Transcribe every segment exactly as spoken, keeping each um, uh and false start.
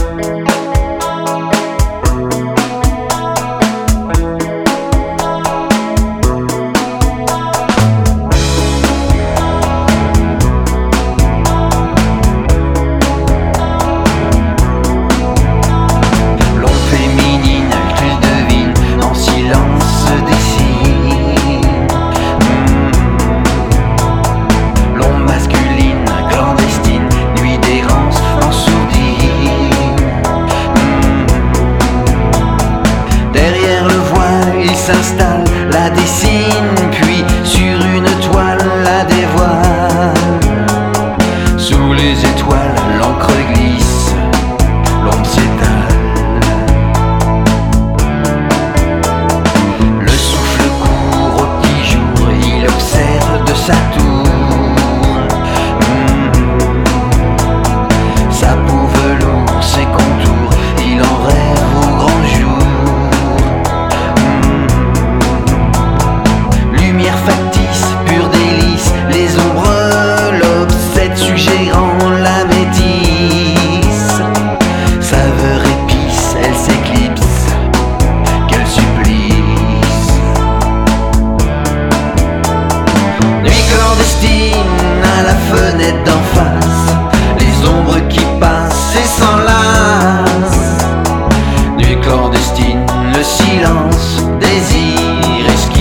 S'installe, la dessine, puis sur une toile la dévoile. Sous les étoiles, l'encre glisse, l'ombre s'étale. Le souffle court au petit jour, il observe de sa tour. Mmh. Sa peau velours, ses contours, il en rêve au grand jour. Factice, pur délice, les ombres l'obsèdent, suggérant la métisse. Saveur épice, elle s'éclipse, quel supplice. Nuit clandestine à la fenêtre d'en face, les ombres qui passent et s'enlacent. Nuit clandestine, le silence, désir esquive.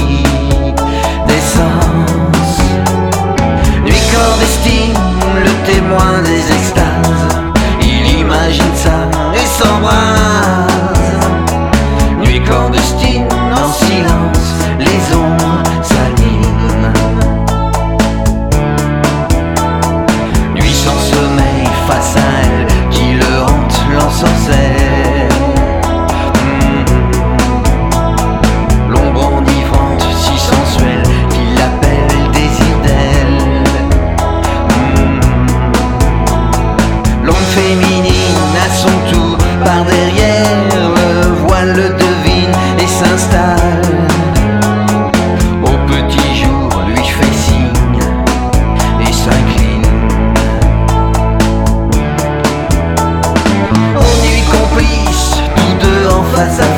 Nuit clandestine, le témoin des extases, il imagine ça et s'embrase. Nuit clandestine, en silence, les ombres s'animent. Nuit sans sommeil, face à elle, qui le hante, l'ensorcelle. L'ombre enivrante, si sensuelle, féminine à son tour, par derrière le voile le devine et s'installe. Au petit jour lui fait signe et s'incline. Aux nuits complices, tous deux en face à